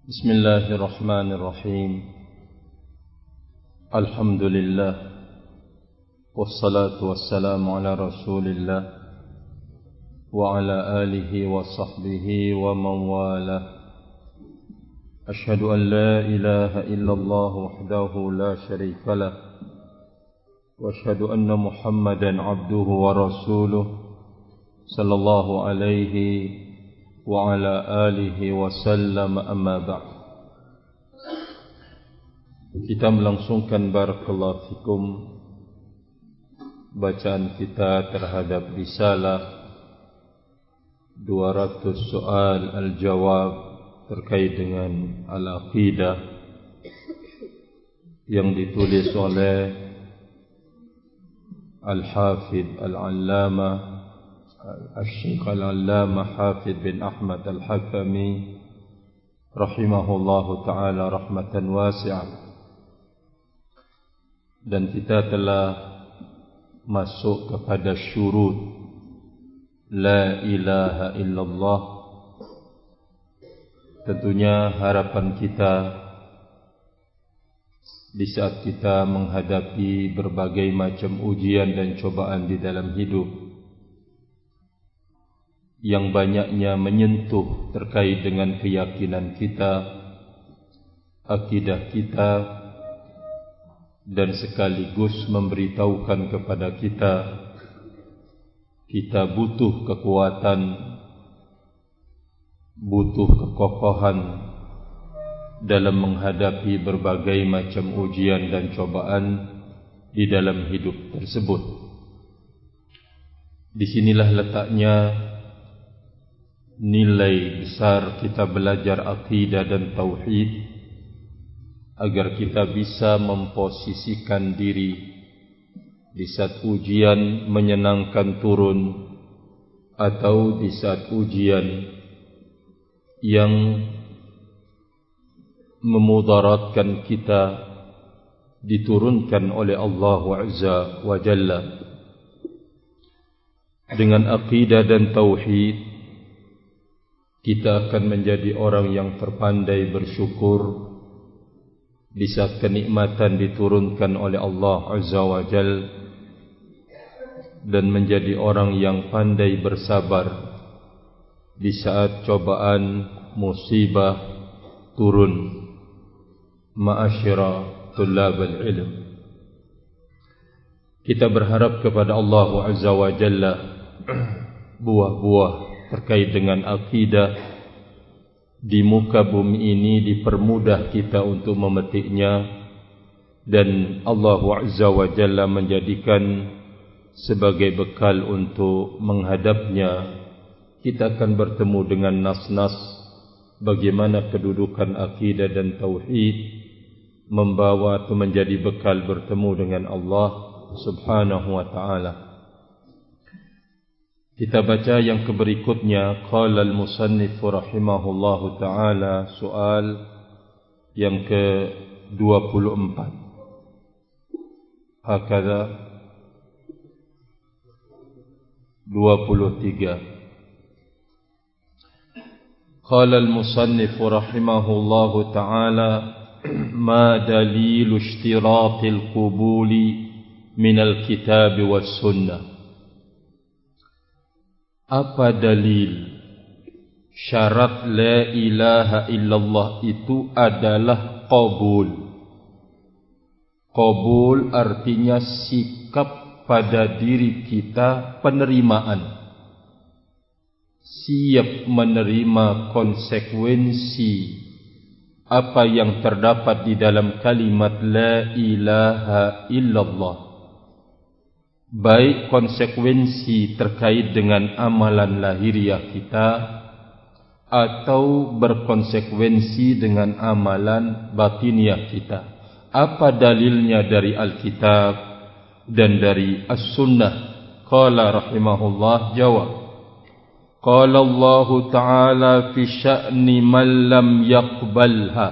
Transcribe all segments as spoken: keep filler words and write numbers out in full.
بسم الله الرحمن الرحيم الحمد لله والصلاة والسلام على رسول الله وعلى آله وصحبه ومن والاه أشهد أن لا إله إلا الله وحده لا شريك له وأشهد أن محمدا عبده ورسوله صلى الله عليه وعلى آله وسلم أما بعد. Kita melangsungkan barakallahu fikum bacaan kita terhadap risalah dua ratus soal al-jawab terkait dengan al-aqidah yang ditulis oleh Al-Hafidh Al-Allamah Al-Syekh Al-Allamah Hafidh bin Ahmad Al-Hakami rahimahullahu ta'ala rahmatan wasi'ah. Dan kita telah masuk kepada syurut La ilaha illallah. Tentunya harapan kita di saat kita menghadapi berbagai macam ujian dan cobaan di dalam hidup yang banyaknya menyentuh terkait dengan keyakinan kita, akidah kita, dan sekaligus memberitahukan kepada kita kita butuh kekuatan, butuh kekokohan dalam menghadapi berbagai macam ujian dan cobaan di dalam hidup tersebut. Disinilah letaknya nilai besar kita belajar akidah dan tauhid, agar kita bisa memposisikan diri di saat ujian menyenangkan turun atau di saat ujian yang memudaratkan kita diturunkan oleh Allah Azza wa Jalla. Dengan akidah dan tauhid kita akan menjadi orang yang terpandai bersyukur di saat kenikmatan diturunkan oleh Allah Azza wa Jalla, dan menjadi orang yang pandai bersabar di saat cobaan musibah turun. Ma'asyira tullabal ilm, kita berharap kepada Allah Azza wa Jalla buah-buah terkait dengan akidah di muka bumi ini dipermudah kita untuk memetiknya, dan Allah Azza wa Jalla menjadikan sebagai bekal untuk menghadapnya. Kita akan bertemu dengan nas-nas bagaimana kedudukan akidah dan tauhid membawa atau menjadi bekal bertemu dengan Allah Subhanahu wa ta'ala. Kita baca yang keberikutnya. Qala al-musannif rahimahullahu ta'ala, soal yang ke dua puluh empat. Hakadha dua puluh tiga. Qala al-musannif rahimahullahu ta'ala, ma dalilu ishtiratil qubuli minal kitab was sunnah. Apa dalil syarat la ilaha illallah itu adalah qabul? Qabul artinya sikap pada diri kita, penerimaan, siap menerima konsekuensi apa yang terdapat di dalam kalimat la ilaha illallah, baik konsekuensi terkait dengan amalan lahiriah kita atau berkonsekuensi dengan amalan batiniah kita. Apa dalilnya dari Alkitab dan dari As-Sunnah? Qala rahimahullah, jawab. Qala Allah Ta'ala fi sya'ni man lam yaqbalha.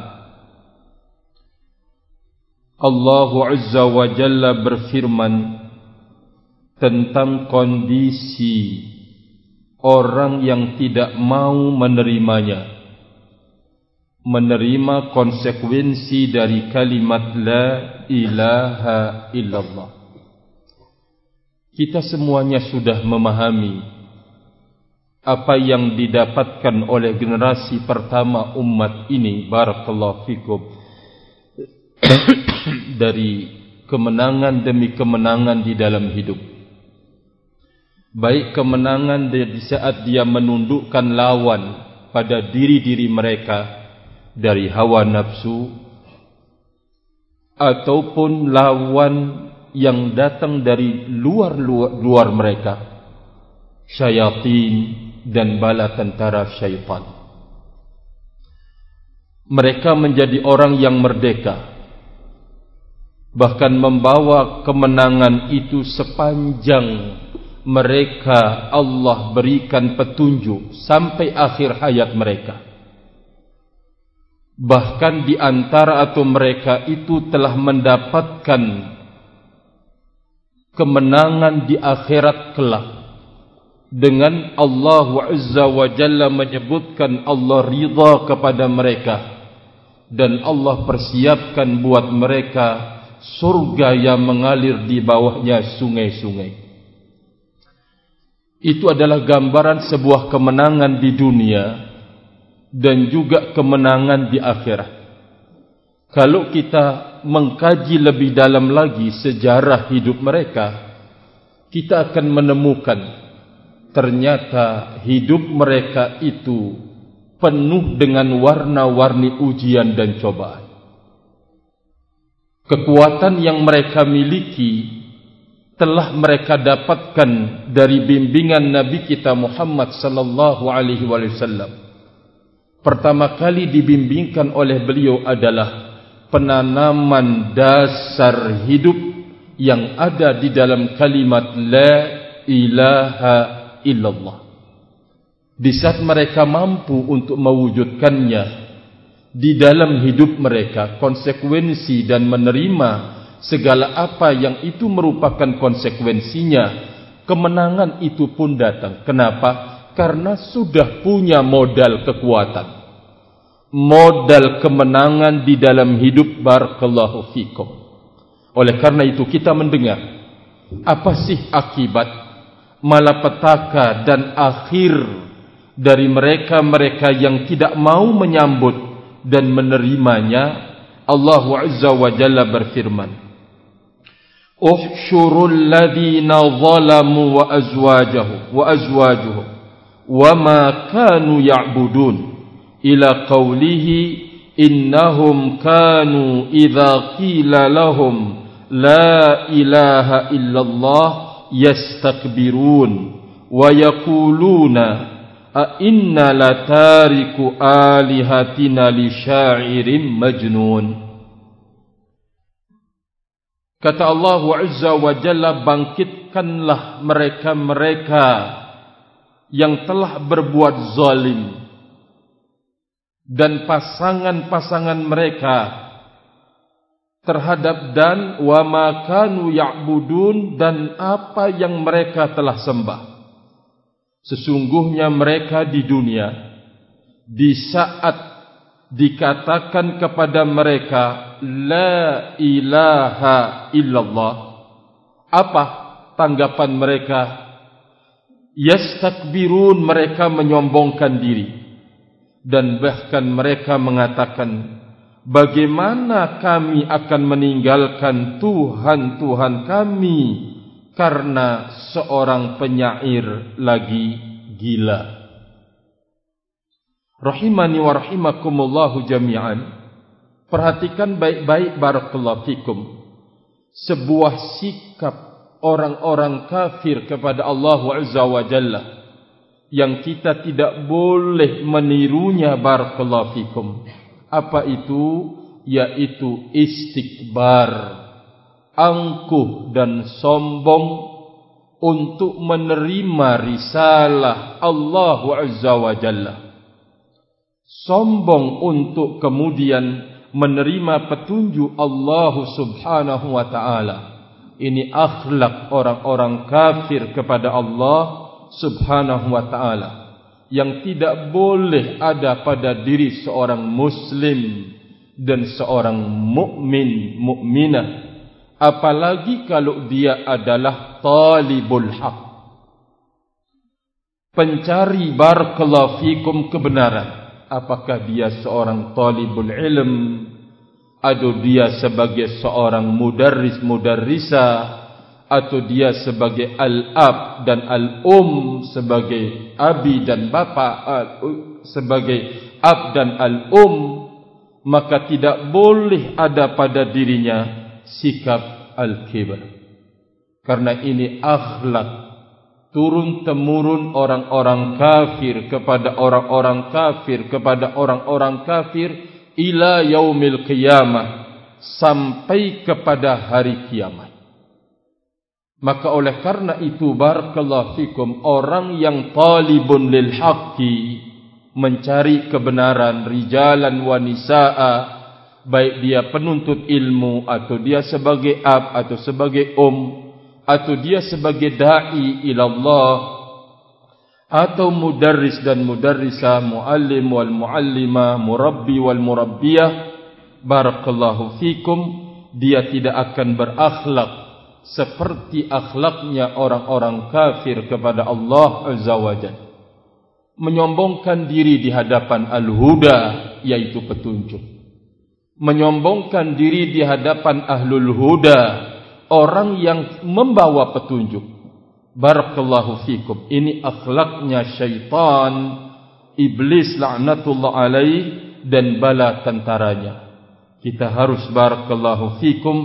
Allah Azza wa Jalla berfirman tentang kondisi orang yang tidak mau menerimanya. menerima konsekuensi dari kalimat la ilaha illallah. Kita semuanya sudah memahami apa yang didapatkan oleh generasi pertama umat ini, barakallahu fikum, dari kemenangan demi kemenangan di dalam hidup. Baik kemenangan di saat dia menundukkan lawan pada diri-diri mereka dari hawa nafsu, ataupun lawan yang datang dari luar-luar luar mereka, syaitan dan bala tentara syaitan. Mereka menjadi orang yang merdeka, bahkan membawa kemenangan itu sepanjang mereka Allah berikan petunjuk sampai akhir hayat mereka. Bahkan di antara atau mereka itu telah mendapatkan kemenangan di akhirat kelak, dengan Allah Azza wa Jalla menyebutkan Allah ridha kepada mereka dan Allah persiapkan buat mereka surga yang mengalir di bawahnya sungai-sungai. Itu adalah gambaran sebuah kemenangan di dunia dan juga kemenangan di akhirat. Kalau kita mengkaji lebih dalam lagi sejarah hidup mereka, kita akan menemukan ternyata hidup mereka itu penuh dengan warna-warni ujian dan cobaan. Kekuatan yang mereka miliki telah mereka dapatkan dari bimbingan Nabi kita Muhammad sallallahu alaihi wasallam. Pertama kali dibimbingkan oleh beliau adalah penanaman dasar hidup yang ada di dalam kalimat la ilaha illallah. Di saat mereka mampu untuk mewujudkannya di dalam hidup mereka, konsekuensi dan menerima segala apa yang itu merupakan konsekuensinya, kemenangan itu pun datang. Kenapa? Karena sudah punya modal kekuatan, modal kemenangan di dalam hidup, barakallahu fikum. Oleh karena itu kita mendengar apa sih akibat malapetaka dan akhir dari mereka-mereka yang tidak mau menyambut dan menerimanya. Allah Azza wa Jalla berfirman, "Uhsyurul ladzina zalamu wa azwajuhum wa azwajuhum wa ma kanu ya'budun ila qawlihi innahum kanu idza qila lahum la ilaha illallah yastakbirun wa yaquluna a inna latariku alihatina li sya'irin majnun." Kata Allah Azza wa Jalla, bangkitkanlah mereka-mereka yang telah berbuat zalim dan pasangan-pasangan mereka terhadap dan wa ma kanu ya'budun, dan apa yang mereka telah sembah. Sesungguhnya mereka di dunia, di saat dikatakan kepada mereka la ilaha illallah, apa tanggapan mereka? Yastakbirun, mereka menyombongkan diri, dan bahkan mereka mengatakan, bagaimana kami akan meninggalkan Tuhan-Tuhan kami karena seorang penyair lagi gila. Rahimani wa rahimakumullahu jami'an. Perhatikan baik-baik, barakallahu fikum, sebuah sikap orang-orang kafir kepada Allah Azza wa Jalla yang kita tidak boleh menirunya, barakallahu fikum. Apa itu? Yaitu istikbar, angkuh dan sombong untuk menerima risalah Allah Azza wa Jalla. Sombong untuk kemudian menerima petunjuk Allah Subhanahu wa ta'ala. Ini akhlak orang-orang kafir kepada Allah Subhanahu wa ta'ala, yang tidak boleh ada pada diri seorang muslim dan seorang mukmin mukminah, apalagi kalau dia adalah talibul haq, pencari barakallahu fikum kebenaran. Apakah dia seorang talibul ilm, atau dia sebagai seorang mudarris mudarrisa, atau dia sebagai al-ab dan al-um, sebagai abi dan bapa, sebagai ab dan al-um, maka tidak boleh ada pada dirinya sikap al-kibr. Karena ini akhlak turun-temurun orang-orang kafir kepada orang-orang kafir kepada orang-orang kafir ila yaumil qiyamah, sampai kepada hari kiamat. Maka oleh karena itu barakallahu fikum, orang yang talibun lil haqqi, mencari kebenaran, rijalan wa nisaa, baik dia penuntut ilmu atau dia sebagai ab atau sebagai um atau dia sebagai da'i ilallah, atau mudarris dan mudarrisa, muallim wal muallima, murabbi wal murabbiyah, barakallahu fikum, dia tidak akan berakhlak seperti akhlaknya orang-orang kafir kepada Allah Azza wa Jalla, menyombongkan diri di hadapan al-huda, yaitu petunjuk, menyombongkan diri di hadapan ahlul huda, orang yang membawa petunjuk. Barakallahu fikum. Ini akhlaknya syaitan, iblis laknatullah alaih, dan bala tentaranya. Kita harus barakallahu fikum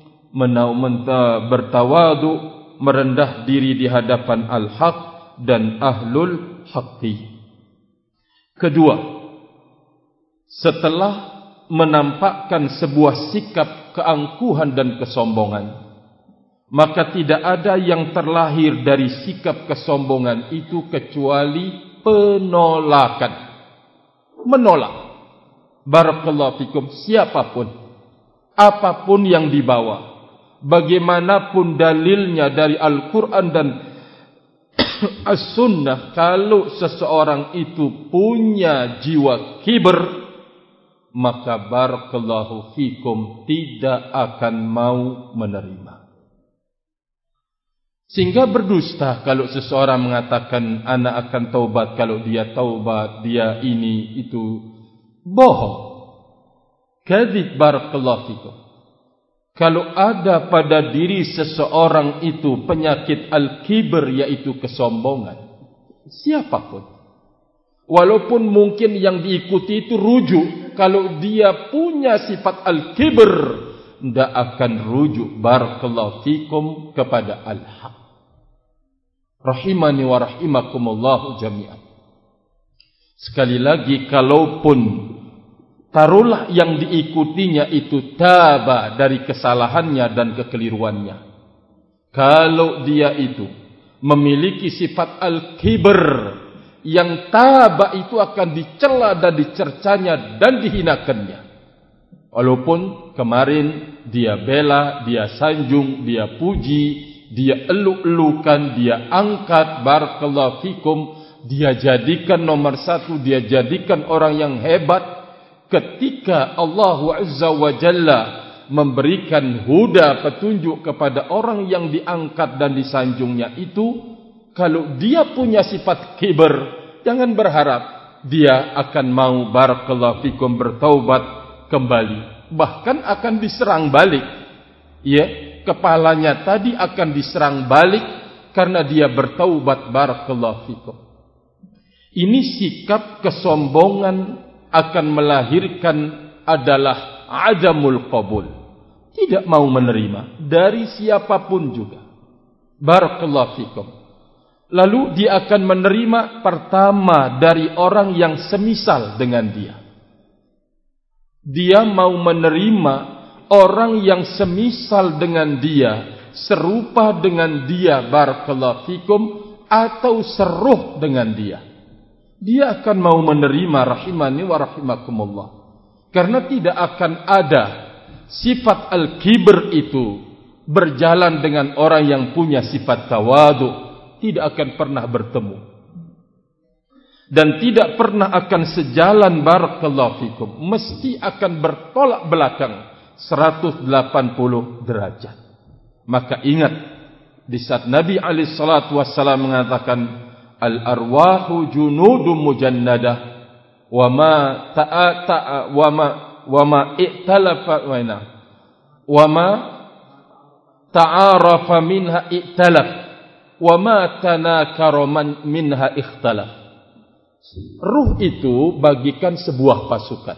bertawadu, merendah diri di hadapan al-haq dan ahlul haqqi. Kedua, setelah menampakkan sebuah sikap keangkuhan dan kesombongan, maka tidak ada yang terlahir dari sikap kesombongan itu kecuali penolakan. Menolak. Barakallahu fikum, siapapun, apapun yang dibawa, bagaimanapun dalilnya dari Al-Quran dan As-Sunnah, kalau seseorang itu punya jiwa kibr, maka barakallahu fikum tidak akan mau menerima. Sehingga berdusta kalau seseorang mengatakan anak akan taubat, kalau dia taubat, dia ini itu bohong. Kadzib barakallahu fikum. Kalau ada pada diri seseorang itu penyakit al-kibr, yaitu kesombongan, siapapun, walaupun mungkin yang diikuti itu rujuk, kalau dia punya sifat al-kibr, tidak akan rujuk barakallahu fikum kepada al-haq. Rahimani wa rahimakumullahu jami'an. Sekali lagi, kalaupun taruhlah yang diikutinya itu taba dari kesalahannya dan kekeliruannya, kalau dia itu memiliki sifat al-kibr, yang taba itu akan dicela dan dicercanya dan dihinakannya. Walaupun kemarin dia bela, dia sanjung, dia puji, dia eluk-elukan, dia angkat, barakallahu fikum, dia jadikan nomor satu, dia jadikan orang yang hebat. Ketika Allah Azza wa Jalla memberikan huda, petunjuk kepada orang yang diangkat dan disanjungnya itu, kalau dia punya sifat kibr, jangan berharap dia akan mau barakallahu fikum bertaubat kembali. Bahkan akan diserang balik. Ya, kepalanya tadi akan diserang balik karena dia bertaubat barakallahu fikum. Ini sikap kesombongan akan melahirkan adalah adamul qabul. Tidak mau menerima dari siapapun juga. Barakallahu fikum. Lalu dia akan menerima pertama dari orang yang semisal dengan dia. Dia mau menerima orang yang semisal dengan dia, serupa dengan dia, barakallahu fikum, atau seruh dengan dia. Dia akan mau menerima, rahimani wa rahimakumullah. Karena tidak akan ada sifat al-kibr itu berjalan dengan orang yang punya sifat tawadu, tidak akan pernah bertemu. dan tidak pernah akan sejalan barakallahu fikum, mesti akan bertolak belakang seratus delapan puluh derajat. Maka ingat, di saat Nabi alaihi salatu wassalam mengatakan al arwahu junudun mujannadah wa ma ta'a ta'a wa ma wa ma i'talafa wa ina wa ma ta'arafa minha i'talaf wa ma tanakara minha ikhtalaf. Ruh itu bagikan sebuah pasukan.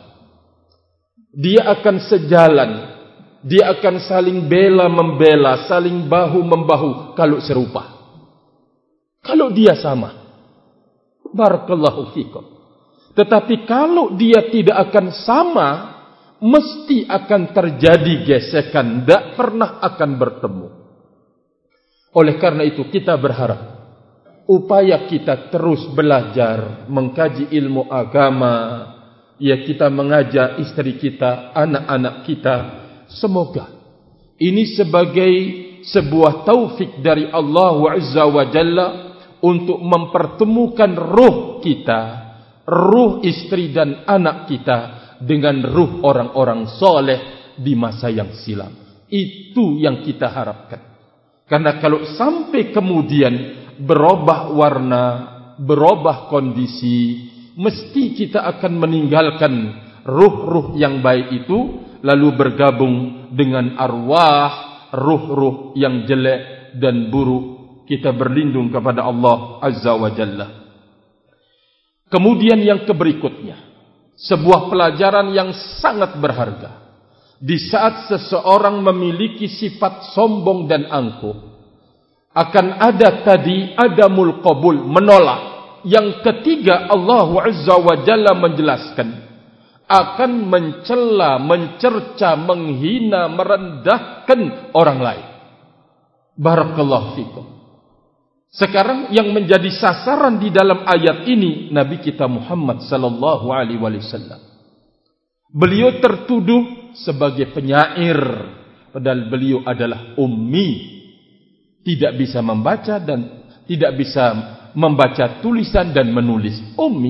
Dia akan sejalan, dia akan saling bela membela, saling bahu membahu kalau serupa. Kalau dia sama, barakallahu fikum. Tetapi kalau dia tidak akan sama, mesti akan terjadi gesekan, tidak pernah akan bertemu. Oleh karena itu kita berharap, upaya kita terus belajar, mengkaji ilmu agama, ya kita mengajak istri kita, anak-anak kita, semoga ini sebagai sebuah taufik dari Allah Azza wa Jalla untuk mempertemukan ruh kita, ruh istri dan anak kita dengan ruh orang-orang soleh di masa yang silam. Itu yang kita harapkan. Karena kalau sampai kemudian berubah warna, berubah kondisi, mesti kita akan meninggalkan ruh-ruh yang baik itu, lalu bergabung dengan arwah, ruh-ruh yang jelek dan buruk. Kita berlindung kepada Allah Azza wa Jalla. Kemudian yang keberikutnya, sebuah pelajaran yang sangat berharga. Di saat seseorang memiliki sifat sombong dan angkuh, akan ada tadi adamul qabul, menolak. Yang ketiga, Allah Azza wa Jalla menjelaskan akan mencela, mencerca, menghina, merendahkan orang lain. Barakallahu fikum. Sekarang yang menjadi sasaran di dalam ayat ini Nabi kita Muhammad sallallahu alaihi wasallam. Beliau tertuduh sebagai penyair, padahal beliau adalah ummi, tidak bisa membaca dan tidak bisa membaca tulisan dan menulis, ummi.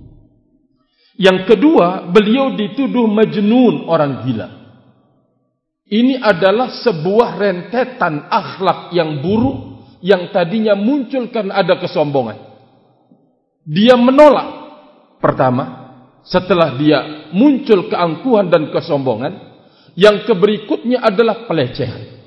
Yang kedua, beliau dituduh majnun, orang gila. Ini adalah sebuah rentetan akhlak yang buruk yang tadinya muncul karena ada kesombongan. Dia menolak. Pertama, setelah dia muncul keangkuhan dan kesombongan, yang keberikutnya adalah pelecehan,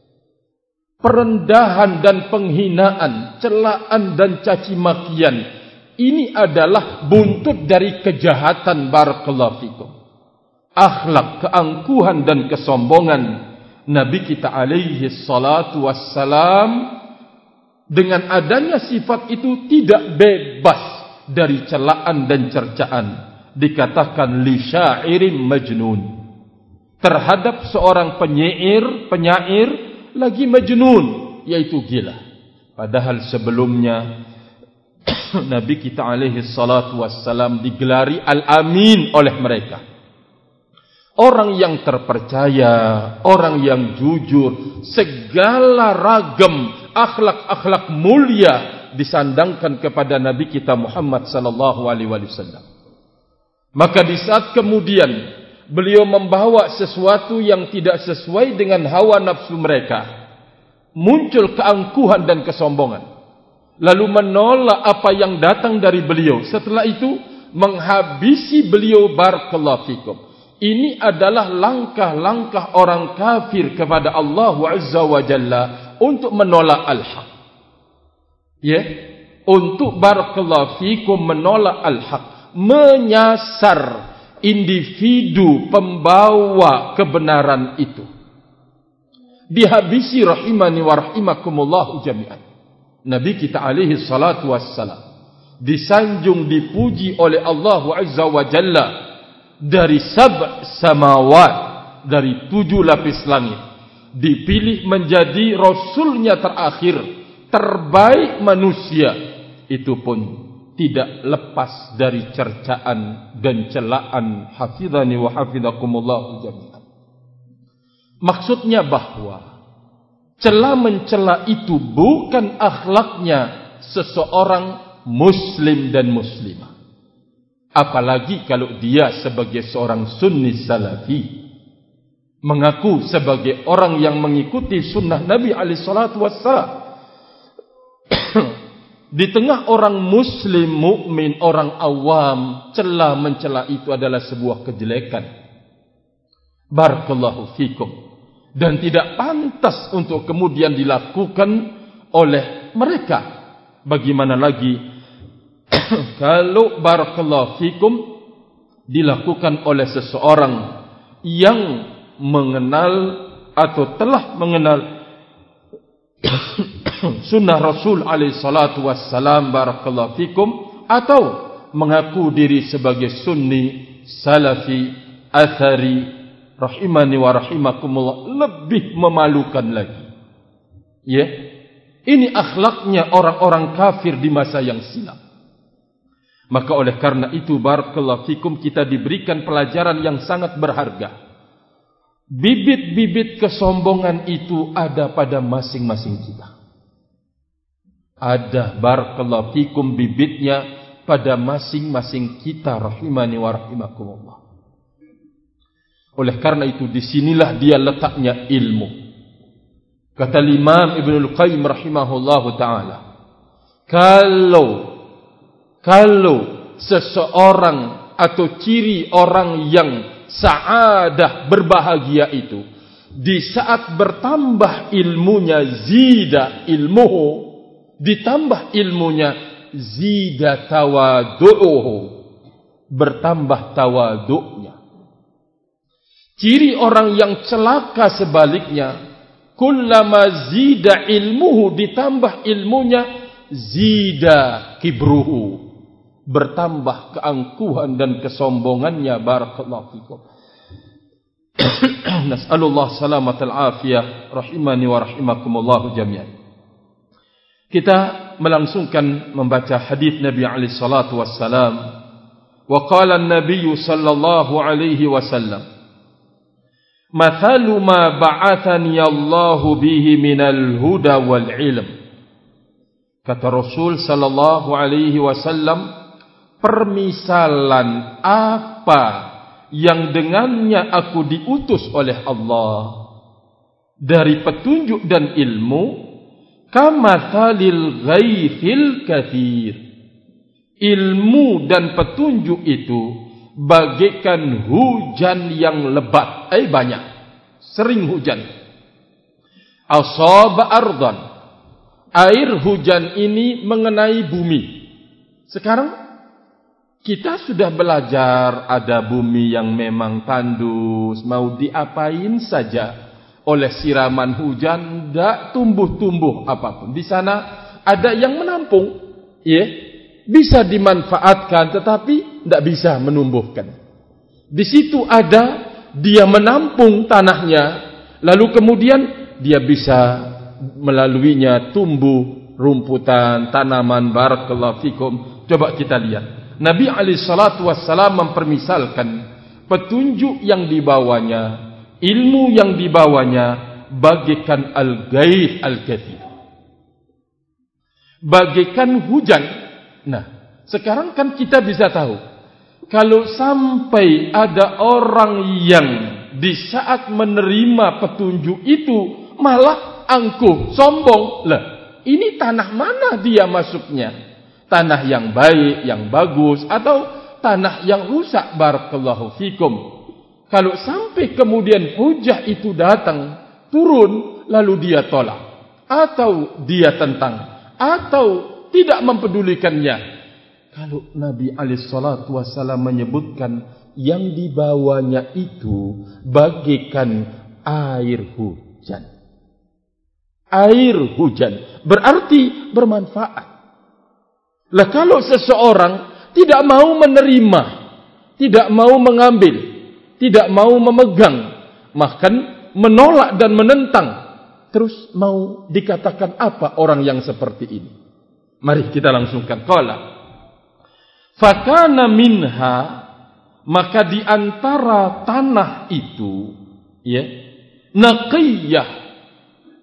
perendahan dan penghinaan, celaan dan caci makian. Ini adalah buntut dari kejahatan, barakallahu fikum. Akhlak, keangkuhan dan kesombongan Nabi kita alaihi salatu wassalam dengan adanya sifat itu tidak bebas dari celaan dan cercaan. Dikatakan li syairin majnun, terhadap seorang penyair, penyair lagi majnun, yaitu gila. Padahal sebelumnya Nabi kita alaihi salatu wassalam digelari al-amin oleh mereka, orang yang terpercaya, orang yang jujur, segala ragam akhlak-akhlak mulia disandangkan kepada Nabi kita Muhammad sallallahu alaihi wasallam. Maka di saat kemudian beliau membawa sesuatu yang tidak sesuai dengan hawa nafsu mereka, muncul keangkuhan dan kesombongan, lalu menolak apa yang datang dari beliau. Setelah itu menghabisi beliau, barakallahu fikum. Ini adalah langkah-langkah orang kafir kepada Allah Azza wa Jalla untuk menolak al-haq. Ya, untuk barakallahu fikum menolak al-haq, menyasar individu pembawa kebenaran itu. Dihabisi rahimani wa rahimakumullah jami'an. Nabi kita alaihi salatu wassalam disanjung, dipuji oleh Allah Azza wa Jalla dari sab' samawat, dari tujuh lapis langit, dipilih menjadi rasulnya terakhir, terbaik manusia. Itu pun tidak lepas dari cercaan dan celaan. Hafizani wa hafizakumullah jami'an. Maksudnya bahwa cela mencela itu bukan akhlaknya seseorang muslim dan muslimah. Apalagi kalau dia sebagai seorang sunni salafi, mengaku sebagai orang yang mengikuti sunnah Nabi alaihi salatu wassalam. Di tengah orang muslim, mukmin, orang awam, cela mencela itu adalah sebuah kejelekan. Barakallahu fikum. Dan tidak pantas untuk kemudian dilakukan oleh mereka. Bagaimana lagi kalau barakallahu fikum dilakukan oleh seseorang yang mengenal atau telah mengenal sunnah Rasul alaihi salatu wassalam, barakallahu fikum, atau mengaku diri sebagai sunni, salafi, athari, rahimani wa rahimakumullah, lebih memalukan lagi. Ya, ini akhlaknya orang-orang kafir di masa yang silam. Maka oleh karena itu, barakallahu fikum, kita diberikan pelajaran yang sangat berharga. Bibit-bibit kesombongan itu ada pada masing-masing kita. Ada, barakallahu fikum, bibitnya pada masing-masing kita, rahimani wa rahimakumullah. Oleh karena itu, disinilah dia letaknya ilmu. Kata Imam Ibnul Qayyim rahimahullahu ta'ala, Kalau Kalau seseorang atau ciri orang yang sa'adah, berbahagia itu, di saat bertambah ilmunya, zida ilmuhu, ditambah ilmunya, zida tawadu'uhu, bertambah tawadu'nya. Ciri orang yang celaka sebaliknya, kullama zida ilmuhu, ditambah ilmunya, zida kibruhu, bertambah keangkuhan dan kesombongannya. Barakallahu fikum. Nas'alullah salamatal afiyah, rahimani wa rahimakumullah jami'an. Kita melangsungkan membaca hadis Nabi alaihi salatu wassalam. Wa qala an-nabiy sallallahu alaihi wasallam, mathalu ma ba'athani Allahu bihi minal huda wal ilm. Kata Rasul sallallahu alaihi wasallam, permisalan apa yang dengannya aku diutus oleh Allah dari petunjuk dan ilmu, kamathalil ghaithil kathir. Ilmu dan petunjuk itu bagaikan hujan yang lebat, eh banyak, sering hujan. Asaba ardan, air hujan ini mengenai bumi. Sekarang kita sudah belajar ada bumi yang memang tandus, mau diapain saja oleh siraman hujan, tidak tumbuh-tumbuh apapun. Di sana ada yang menampung, ya, bisa dimanfaatkan, tetapi tidak bisa menumbuhkan. Di situ ada dia menampung tanahnya, lalu kemudian dia bisa melaluinya tumbuh rumputan, tanaman. Barakallahu fikum. Coba kita lihat. Nabi alaihi salatu wassalam mempermisalkan petunjuk yang dibawanya, ilmu yang dibawanya, bagaikan al-ghaith al-kathir, bagaikan hujan. Nah, sekarang kan kita bisa tahu, kalau sampai ada orang yang di saat menerima petunjuk itu malah angkuh, sombong, lah, ini tanah mana dia masuknya? Tanah yang baik, yang bagus, atau tanah yang rusak? Barakallahu fikum. Kalau sampai kemudian hujah itu datang, turun, lalu dia tolak, atau dia tentang, atau tidak mempedulikannya. Kalau Nabi alaihi salatu wassalam menyebutkan yang dibawanya itu bagaikan air hujan. Air hujan berarti bermanfaat. Lah kalau seseorang tidak mau menerima, tidak mau mengambil, tidak mau memegang, bahkan menolak dan menentang, terus mau dikatakan apa orang yang seperti ini? Mari kita langsungkan. Qala fakana minha, maka di antara tanah itu, ya, naqiyah,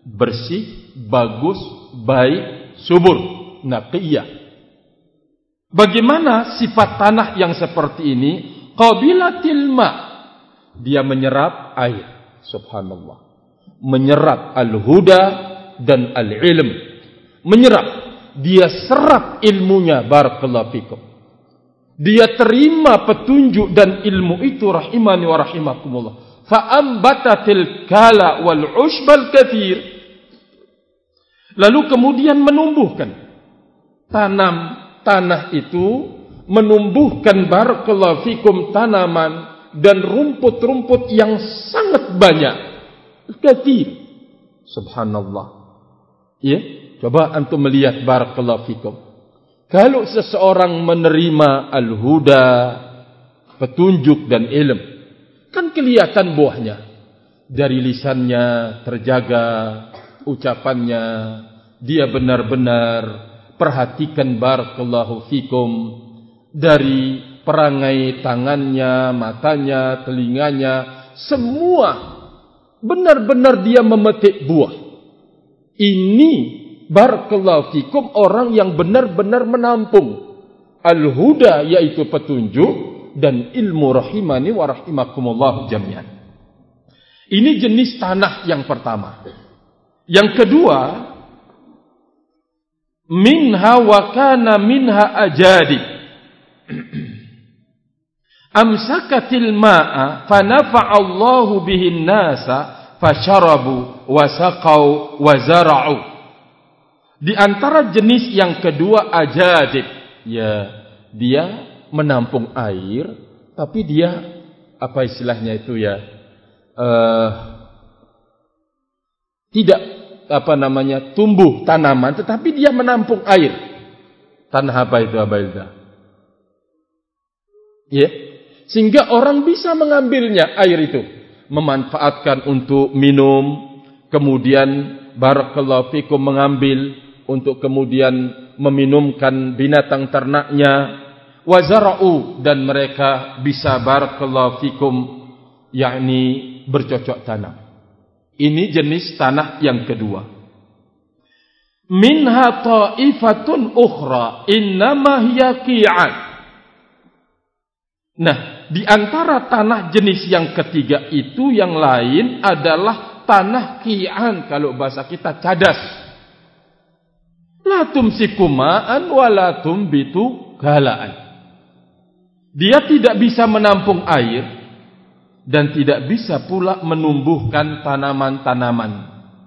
bersih, bagus, baik, subur, naqiyah. Bagaimana sifat tanah yang seperti ini? Qabilatil ma, dia menyerap air. Subhanallah. Menyerap al-huda dan al-ilm. Menyerap, dia serap ilmunya. Barakallahu fikum. Dia terima petunjuk dan ilmu itu, rahimani wa rahimakumullah. Fa'ambatatil kala wal ushbal kathir. Lalu kemudian menumbuhkan tanam tanah itu, menumbuhkan barakallahu fikum tanaman dan rumput-rumput yang sangat banyak. Kathir. Subhanallah. Ya, coba antum melihat barakallahu fikum. Kalau seseorang menerima al-huda, petunjuk dan ilm, kan kelihatan buahnya. Dari lisannya terjaga, ucapannya, dia benar-benar perhatikan barakallahu fikum, dari perangai tangannya, matanya, telinganya, semua benar-benar dia memetik buah. Ini barakallahu fikum orang yang benar-benar menampung al-huda, yaitu petunjuk, dan ilmu, rahimani wa rahimakumullah jami'an. Ini jenis tanah yang pertama. Yang kedua, minha wa kana minha ajadi. Amsakatil ma'a fanafa'a Allahu bihin nasa fasharabu wa saqau wa zara'u. Di antara jenis yang kedua ajadib, ya, dia menampung air, tapi dia apa istilahnya itu ya, uh, tidak apa namanya tumbuh tanaman, tetapi dia menampung air. Tanah apa itu, Abailda? Ya, sehingga orang bisa mengambilnya air itu, memanfaatkan untuk minum, kemudian barakallahu fikum mengambil untuk kemudian meminumkan binatang ternaknya. Wazara'u, dan mereka bisa barakallahu fikum yakni bercocok tanam. Ini jenis tanah yang kedua. Minha ta'ifatun ukhra innama hiya qi'an. Nah, di antara tanah jenis yang ketiga itu yang lain adalah tanah qi'an, kalau bahasa kita cadas. La tumsiku ma'an wa la tumbitu gala'an. Dia tidak bisa menampung air dan tidak bisa pula menumbuhkan tanaman-tanaman.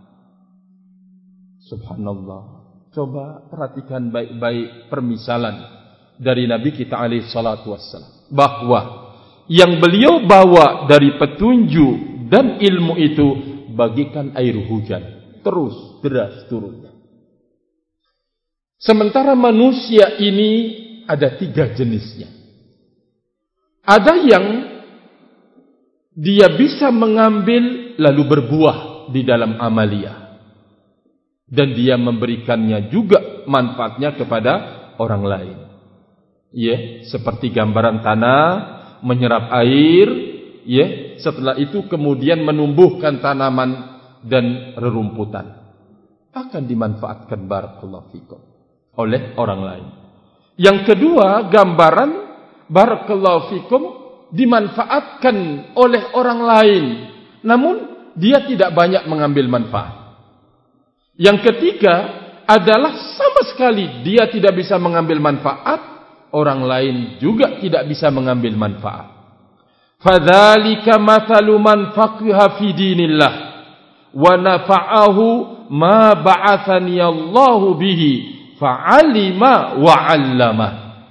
Subhanallah. Coba perhatikan baik-baik permisalan dari Nabi kita alaihi salatu wassalam, bahwa yang beliau bawa dari petunjuk dan ilmu itu bagikan air hujan, terus deras turunnya. Sementara manusia ini ada tiga jenisnya. Ada yang dia bisa mengambil lalu berbuah di dalam amalia, dan dia memberikannya juga manfaatnya kepada orang lain. Ya, seperti gambaran tanah menyerap air, ya, setelah itu kemudian menumbuhkan tanaman dan rerumputan, akan dimanfaatkan barakallahu fikum oleh orang lain. Yang kedua, gambaran barakallahu fikum dimanfaatkan oleh orang lain, namun dia tidak banyak mengambil manfaat. Yang ketiga adalah sama sekali dia tidak bisa mengambil manfaat, orang lain juga tidak bisa mengambil manfaat. Fadzalika mathalu man faqiha fi dinillah wa nafa'ahu ma ba'athani Allahu bihi fa'alima wa 'allama.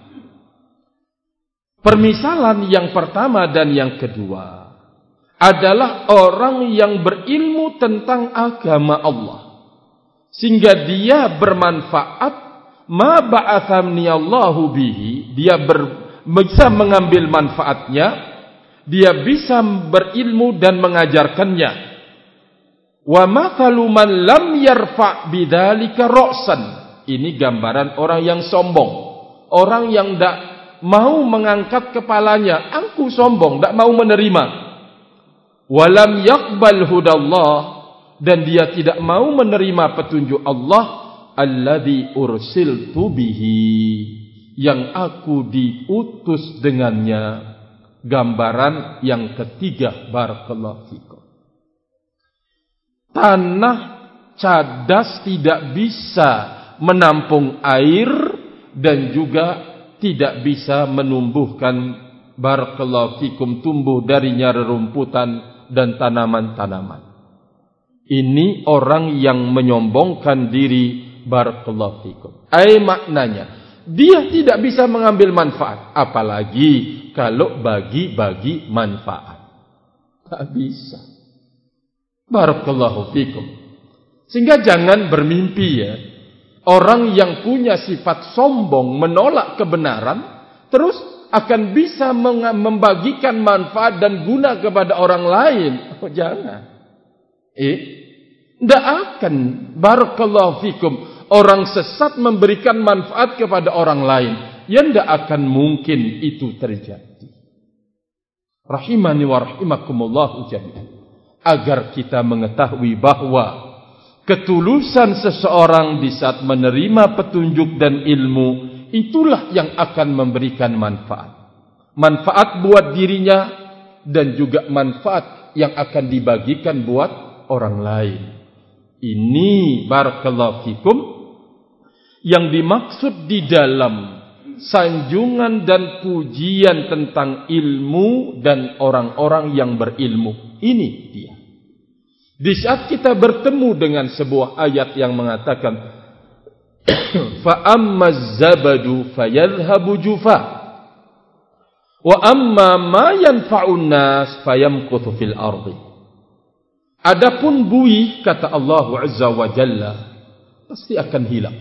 Permisalan yang pertama dan yang kedua adalah orang yang berilmu tentang agama Allah, sehingga dia bermanfaat, ma ba'athani Allahu bihi, dia ber, bisa mengambil manfaatnya, dia bisa berilmu dan mengajarkannya. Wa mathalu man lam yarfa' bidzalika ra'san. Ini gambaran orang yang sombong, orang yang tidak mau mengangkat kepalanya, angku sombong, tak mau menerima. Walam yaqbal hudallah, dan dia tidak mau menerima petunjuk Allah, alladzi ursiltu bihi, yang aku diutus dengannya. Gambaran yang ketiga, barakallahu fikum. Tanah cadas tidak bisa menampung air dan juga tidak bisa menumbuhkan, barakallahu fikum, tumbuh darinya rerumputan dan tanaman-tanaman. Ini orang yang menyombongkan diri, barakallahu fikum. Ai maknanya, dia tidak bisa mengambil manfaat, apalagi kalau bagi-bagi manfaat. Tak bisa. Barakallahu fikum. Sehingga jangan bermimpi ya. Orang yang punya sifat sombong, menolak kebenaran, terus akan bisa membagikan manfaat dan guna kepada orang lain. Oh, jangan. Eh, tidak akan, barakallahu fikum, orang sesat memberikan manfaat kepada orang lain. Yang tidak akan mungkin itu terjadi. Rahimani wa rahimakumullahu jami'an. Agar kita mengetahui bahwa ketulusan seseorang di saat menerima petunjuk dan ilmu, itulah yang akan memberikan manfaat. Manfaat buat dirinya dan juga manfaat yang akan dibagikan buat orang lain. Ini, barakallahu fikum, yang dimaksud di dalam sanjungan dan pujian tentang ilmu dan orang-orang yang berilmu. Ini dia. Di saat kita bertemu dengan sebuah ayat yang mengatakan fa amma zabadu fayadhhabu jufa wa amma ma yanfa'un nas fayamkuthu fil ardi. Adapun buih, kata Allah Azza wa Jalla, pasti akan hilang.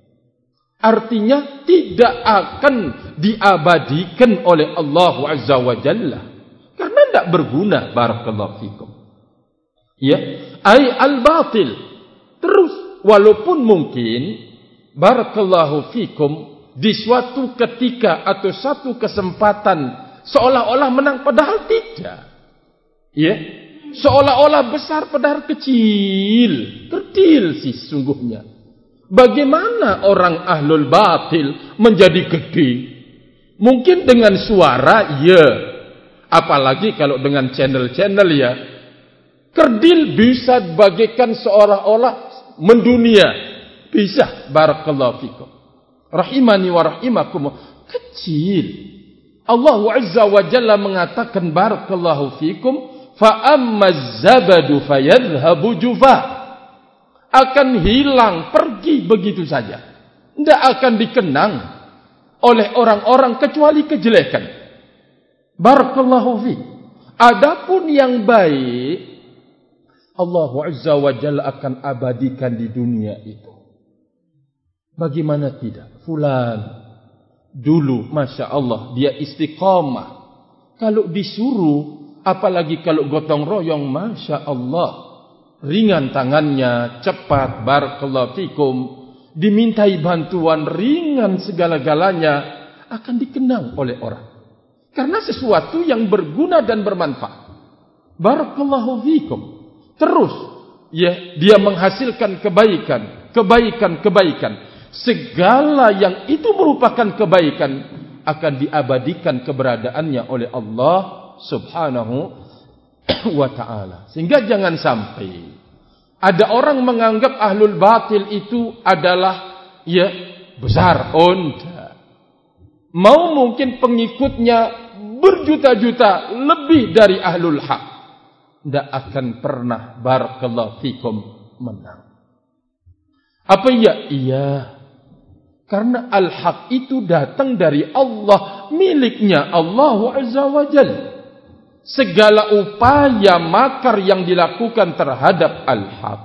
Artinya tidak akan diabadikan oleh Allah Azza wa Jalla. Karena tidak berguna, barakallahu fikum. Ya, ay al-batil. Terus, walaupun mungkin, barakallahu fikum, di suatu ketika atau satu kesempatan, seolah-olah menang padahal tidak. Ya, seolah-olah besar padahal kecil. Kecil sih sungguhnya. Bagaimana orang ahlul batil menjadi gede? Mungkin dengan suara, ya. Apalagi kalau dengan channel-channel, ya. Kerdil bisa bagaikan seolah-olah mendunia. Bisa, barakallahu fikum. Rahimani wa rahimakum. Kecil. Allah Azza wa Jalla mengatakan, barakallahu fikum, fa amma zabadu fayadhhabu jufa. Akan hilang, pergi begitu saja. Tidak akan dikenang oleh orang-orang kecuali kejelekan. Barakallahu fi. Adapun yang baik, Allah Azza wa Jalla akan abadikan di dunia itu. Bagaimana tidak? Fulan dulu, Masya Allah, dia istiqamah. Kalau disuruh, apalagi kalau gotong royong, Masya Allah, ringan tangannya, cepat, barakallahu fikum, dimintai bantuan, ringan segala-galanya, akan dikenang oleh orang. Karena sesuatu yang berguna dan bermanfaat. Barakallahu fikum. Terus, ya, dia menghasilkan kebaikan, kebaikan, kebaikan. Segala yang itu merupakan kebaikan akan diabadikan keberadaannya oleh Allah Subhanahu wa ta'ala. Sehingga jangan sampai ada orang menganggap ahlul batil itu adalah, ya, besar. Oh, enggak. Mau mungkin pengikutnya berjuta-juta lebih dari ahlul haq, tidak akan pernah, barakallahu fikum, menang. Apa ya? Iya. Karena al-haq itu datang dari Allah, miliknya Allah Azza wa Jalla. Segala upaya makar yang dilakukan terhadap al-haq,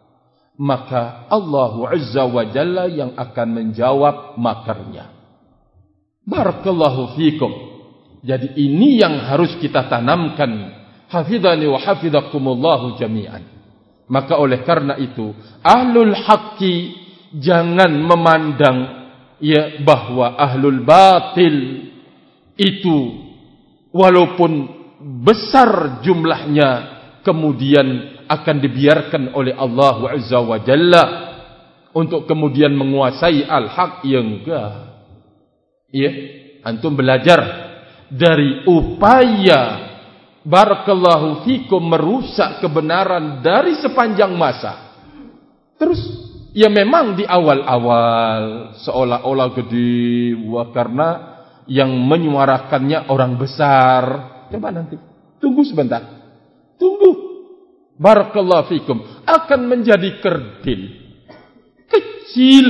maka Allah Azza wa Jalla yang akan menjawab makarnya. Barakallahu fikum. Jadi ini yang harus kita tanamkan. Hafidhani wa hafidhakumullahu jami'an. Maka oleh karena itu, ahlul haqqi jangan memandang, ya, bahwa ahlul batil itu walaupun besar jumlahnya kemudian akan dibiarkan oleh Allah Azza wa Jalla untuk kemudian menguasai al-haq. Yang enggak. Ya, antum belajar dari upaya barakallahu fikum merusak kebenaran dari sepanjang masa. Terus ya memang di awal-awal seolah-olah gede, wah karena yang menyuarakannya orang besar. Coba nanti tunggu sebentar. Tunggu. Barakallahu fikum akan menjadi kerdil. Kecil.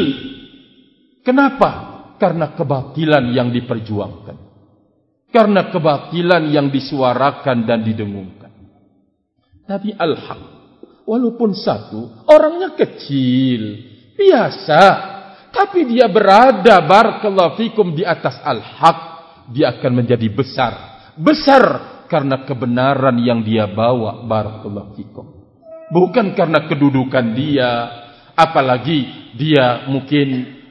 Kenapa? Karena kebatilan yang diperjuangkan. Karena kebatilan yang disuarakan dan didengungkan. Nabi Al-Haq, walaupun satu, orangnya kecil, biasa, tapi dia berada barakallahu fikum di atas Al-Haq, dia akan menjadi besar. Besar karena kebenaran yang dia bawa barakallahu fikum. Bukan karena kedudukan dia, apalagi dia mungkin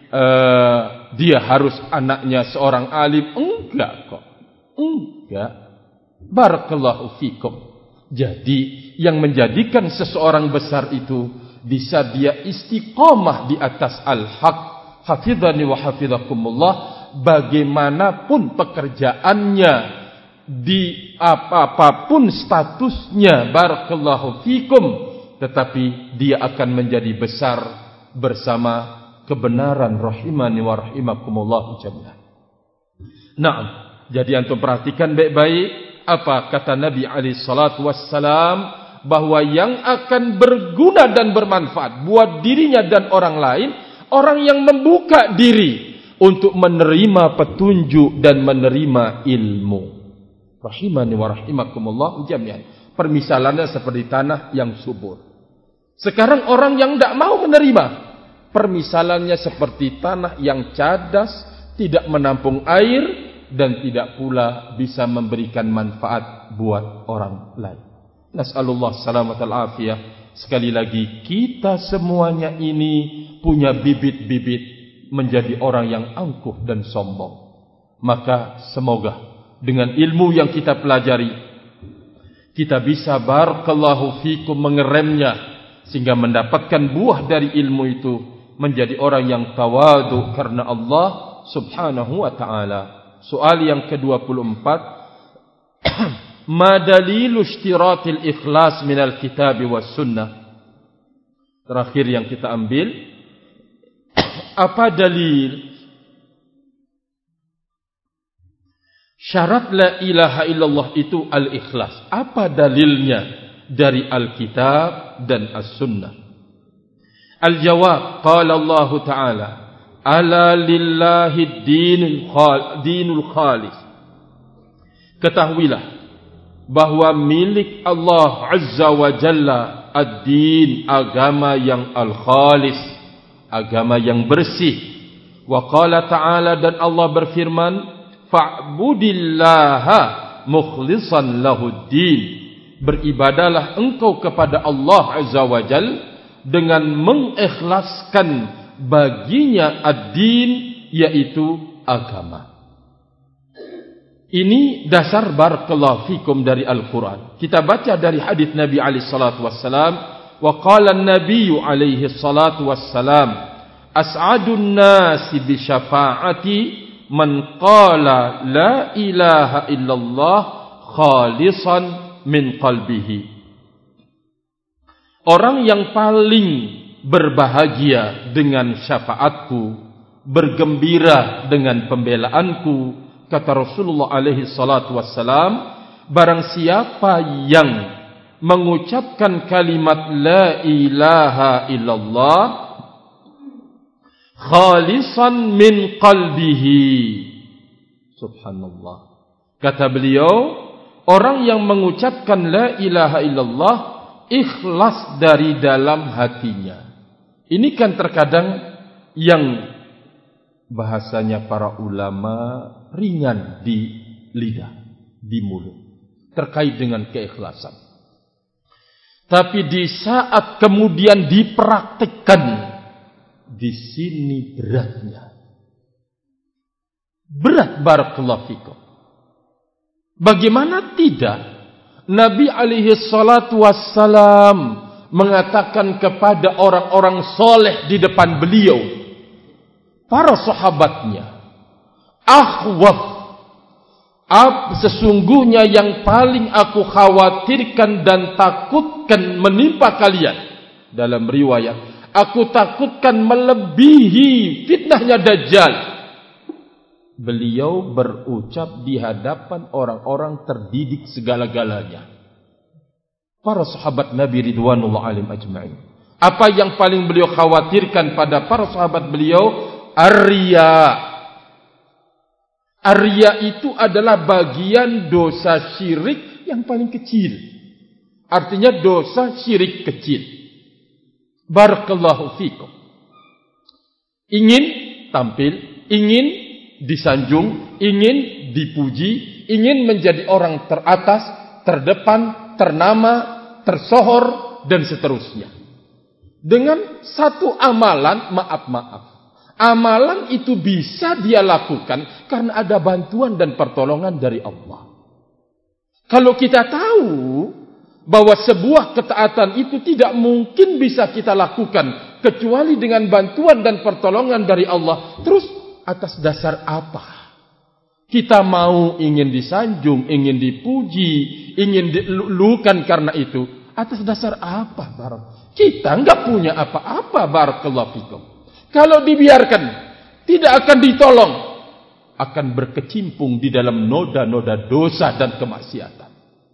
uh, dia harus anaknya seorang alim. Enggak kok. Enggak. Barakallahu fikum. Jadi yang menjadikan seseorang besar itu bisa dia istiqamah di atas al-haq. Hafidhani wa hafidhakumullah. Bagaimanapun pekerjaannya, di apa-apapun statusnya, barakallahu fikum, tetapi dia akan menjadi besar bersama kebenaran rahimani wa rahimakumullah jami'an. Naam, jadi antum perhatikan baik-baik apa kata Nabi alaihi salatu wassalam, bahwa yang akan berguna dan bermanfaat buat dirinya dan orang lain, orang yang membuka diri untuk menerima petunjuk dan menerima ilmu. Rahimani wa rahimakumullah jami'an. Permisalannya seperti tanah yang subur. Sekarang orang yang tidak mau menerima, permisalannya seperti tanah yang cadas, tidak menampung air, dan tidak pula bisa memberikan manfaat buat orang lain. Nas'alullah salamatal afiyah. Sekali lagi, kita semuanya ini punya bibit-bibit menjadi orang yang angkuh dan sombong. Maka semoga dengan ilmu yang kita pelajari, kita bisa barakallahu fikum mengeremnya, sehingga mendapatkan buah dari ilmu itu, menjadi orang yang tawadu karena Allah subhanahu wa ta'ala. Soal yang kedua puluh empat. Ma dalilu ishtiratil ikhlas minal kitab was sunnah. Terakhir yang kita ambil. Apa dalil syarat la ilaha illallah itu al-ikhlas? Apa dalilnya dari Alkitab dan as-sunnah? Al-jawab, qala Allah Ta'ala, ala lillahi dinul khalis. Ketahuilah bahwa milik Allah Azza wa Jalla ad-din, agama yang al-khalis, agama yang bersih. Wa qala Ta'ala, dan Allah berfirman, fa'budillaha mukhlishan lahud-din. Beribadalah engkau kepada Allah Azza wa Jalla dengan mengikhlaskan baginya ad-din, yaitu agama. Ini dasar barakallahu fikum dari Al-Quran. Kita baca dari hadis Nabi alaihi salatu wassalam. Wa qala an-nabiyyu alaihi salatu wassalam, as'adun nasi bi syafa'ati man qala la ilaha illallah khalisan min qalbihi. Orang yang paling berbahagia dengan syafaatku, bergembira dengan pembelaanku, kata Rasulullah alaihi salatu wassalam, barang siapa yang mengucapkan kalimat la ilaha illallah khalisan min qalbihi. Subhanallah. Kata beliau, orang yang mengucapkan la ilaha illallah ikhlas dari dalam hatinya. Ini kan terkadang yang bahasanya para ulama ringan di lidah, di mulut, terkait dengan keikhlasan. Tapi di saat kemudian dipraktikkan, di sini beratnya. Berat barakallahu fikum. Bagaimana tidak? Nabi alaihi salatu wassalam mengatakan kepada orang-orang soleh di depan beliau, para sahabatnya, akhwaf, Ab, sesungguhnya yang paling aku khawatirkan dan takutkan menimpa kalian. Dalam riwayat, aku takutkan melebihi fitnahnya Dajjal. Beliau berucap di hadapan orang-orang terdidik segala-galanya, para sahabat Nabi Ridwanullah alim ajma'in. Apa yang paling beliau khawatirkan pada para sahabat beliau? Ar-riya. Ar-riya itu adalah bagian dosa syirik yang paling kecil. Artinya dosa syirik kecil. Barakallahu fikum. Ingin tampil, ingin disanjung, ingin dipuji, ingin menjadi orang teratas, terdepan, ternama, tersohor, dan seterusnya. Dengan satu amalan, maaf-maaf, amalan itu bisa dia lakukan karena ada bantuan dan pertolongan dari Allah. Kalau kita tahu bahwa sebuah ketaatan itu tidak mungkin bisa kita lakukan kecuali dengan bantuan dan pertolongan dari Allah, terus atas dasar apa kita mau ingin disanjung, ingin dipuji, ingin dilulukan karena itu? Atas dasar apa, Barak? Kita enggak punya apa-apa, barakallahu fikum. Kalau dibiarkan, tidak akan ditolong, akan berkecimpung di dalam noda-noda dosa dan kemaksiatan.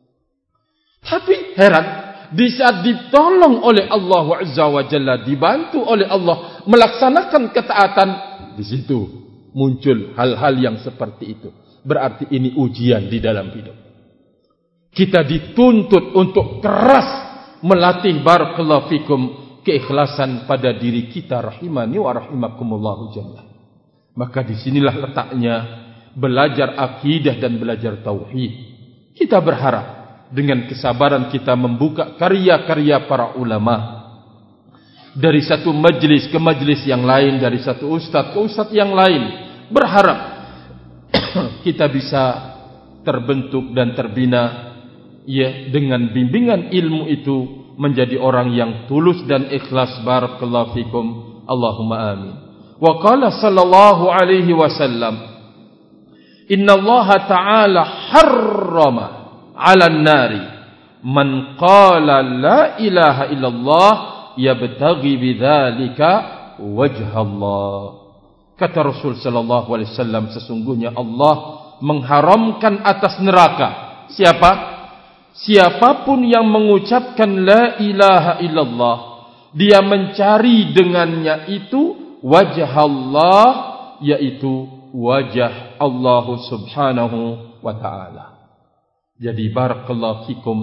Tapi heran, di saat ditolong oleh Allah Azza wa Jalla, dibantu oleh Allah melaksanakan ketaatan, di situ muncul hal-hal yang seperti itu. Berarti ini ujian di dalam hidup. Kita dituntut untuk keras melatih, barakallahu fikum, keikhlasan pada diri kita, rahimani wa rahimakumullahu jalla. Maka disinilah letaknya belajar akidah dan belajar tauhid. Kita berharap dengan kesabaran kita membuka karya-karya para ulama, dari satu majlis ke majlis yang lain, dari satu ustaz ke ustaz yang lain, berharap kita bisa terbentuk dan terbina, ya, dengan bimbingan ilmu itu menjadi orang yang tulus dan ikhlas. Barakallahu fikum. Allahumma amin. Wa qala sallallahu alaihi wasallam, inna Allah ta'ala harrama 'alan nari man qala la ilaha illallah yabtaghi bidzalika wajha Allah. Kata Rasul sallallahu alaihi wasallam, sesungguhnya Allah mengharamkan atas neraka siapa? Siapapun yang mengucapkan la ilaha illallah, dia mencari dengannya itu wajah Allah, yaitu wajah Allah subhanahu wa ta'ala. Jadi barakallahu fikum,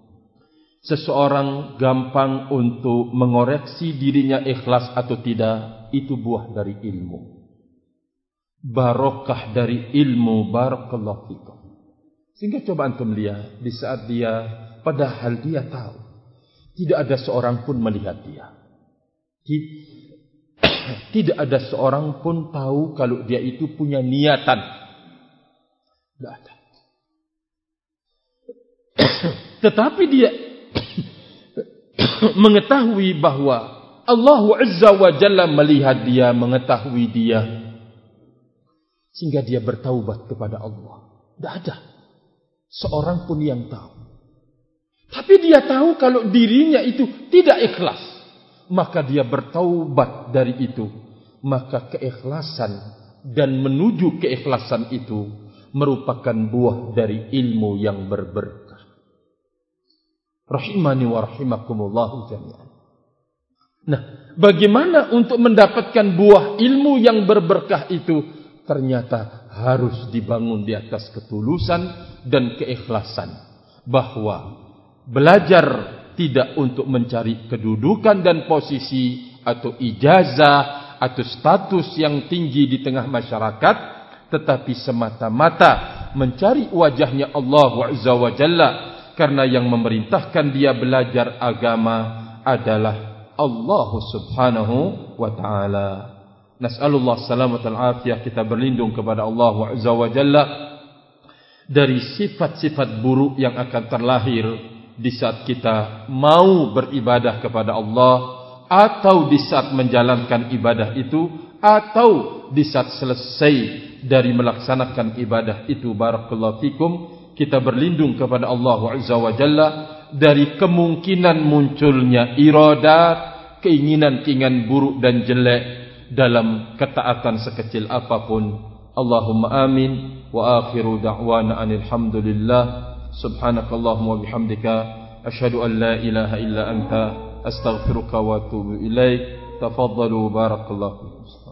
seseorang gampang untuk mengoreksi dirinya ikhlas atau tidak, itu buah dari ilmu, barokah dari ilmu. Barakallahu fikum. Sehingga coba antum lihat, di saat dia, padahal dia tahu tidak ada seorang pun melihat dia, tidak ada seorang pun tahu kalau dia itu punya niatan, tidak ada. Tetapi dia mengetahui bahwa Allah Azza wa Jalla melihat dia, mengetahui dia, sehingga dia bertaubat kepada Allah. Tidak ada seorang pun yang tahu. Tapi dia tahu kalau dirinya itu tidak ikhlas, maka dia bertaubat dari itu. Maka keikhlasan dan menuju keikhlasan itu merupakan buah dari ilmu yang berberkah. Rahimani wa rahimakumullahu jami'an. Nah, bagaimana untuk mendapatkan buah ilmu yang berberkah itu? Ternyata harus dibangun di atas ketulusan dan keikhlasan, bahwa belajar tidak untuk mencari kedudukan dan posisi atau ijazah atau status yang tinggi di tengah masyarakat, tetapi semata-mata mencari wajahnya Allah Azza wa Jalla, karena yang memerintahkan dia belajar agama adalah Allah subhanahu wa ta'ala. Nas'alullah salamat al-afiyah, kita berlindung kepada Allah Azza wa Jalla dari sifat-sifat buruk yang akan terlahir di saat kita mau beribadah kepada Allah, atau di saat menjalankan ibadah itu atau di saat selesai dari melaksanakan ibadah itu. Barakallahu fikum. Kita berlindung kepada Allah Azza wa Jalla dari kemungkinan munculnya iradat, keinginan-keinginan buruk dan jelek dalam ketaatan sekecil apapun. Allahumma amin. Wa akhiru da'wana alhamdulillah. Subhanakallahumma wa bihamdika asyhadu an la ilaha illa anta astaghfiruka wa atubu ilaik. Tafaddalu barakallahu fikum.